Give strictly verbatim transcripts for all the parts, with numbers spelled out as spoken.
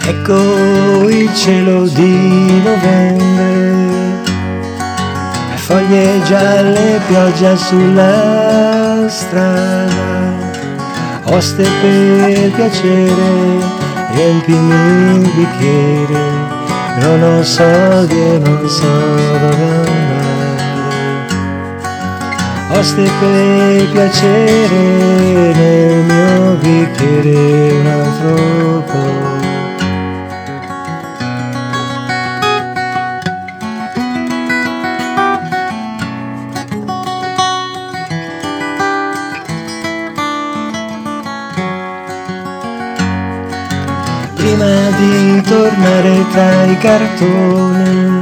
Ecco il cielo di novembre, foglie gialle, pioggia sulla strada, oste per piacere, riempimi il bicchiere, non ho soldi e non so dove andare. Oste per piacere, nel mio bicchiere un altro po'. Prima di tornare tra i cartoni,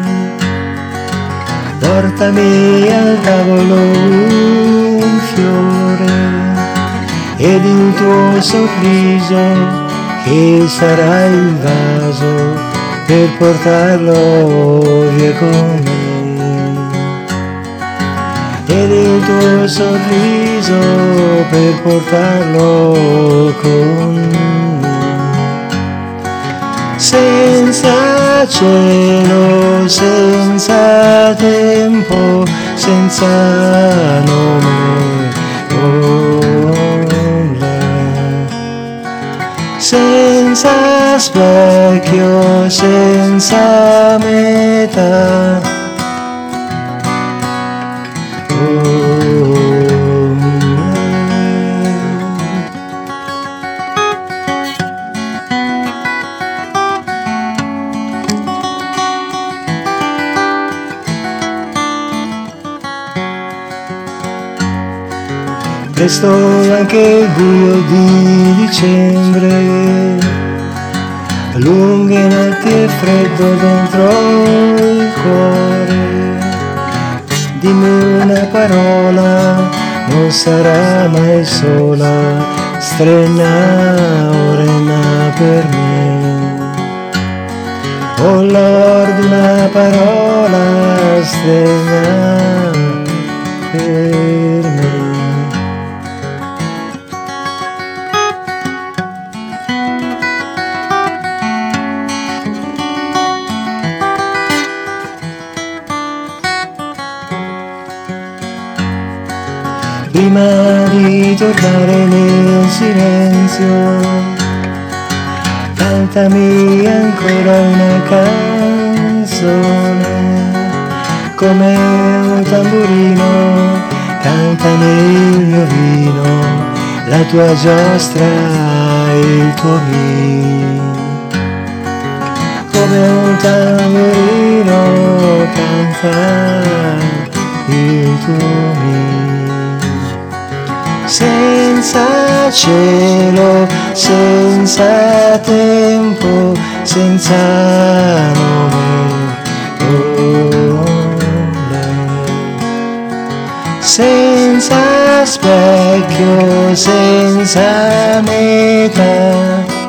portami al tavolo un fiore ed il tuo sorriso che sarà il vaso per portarlo via con me, ed il tuo sorriso per portarlo con me. Senza cielo, senza tempo, senza nome, nulla. Senza specchio, senza metà. Oh. Presto anche il buio di dicembre, lunghe notti e freddo dentro il cuore. Dimmi una parola, non sarà mai sola, strenna o renna per me. Oh Lord, una parola, strenna per me. Prima di tornare nel silenzio, cantami ancora una canzone, come un tamburino, canta nel mio vino, la tua giostra e il tuo vino. Come un tamburino, canta il tuo vino. Senza cielo, senza tempo, senza nome, nulla. Senza specchio, senza metà.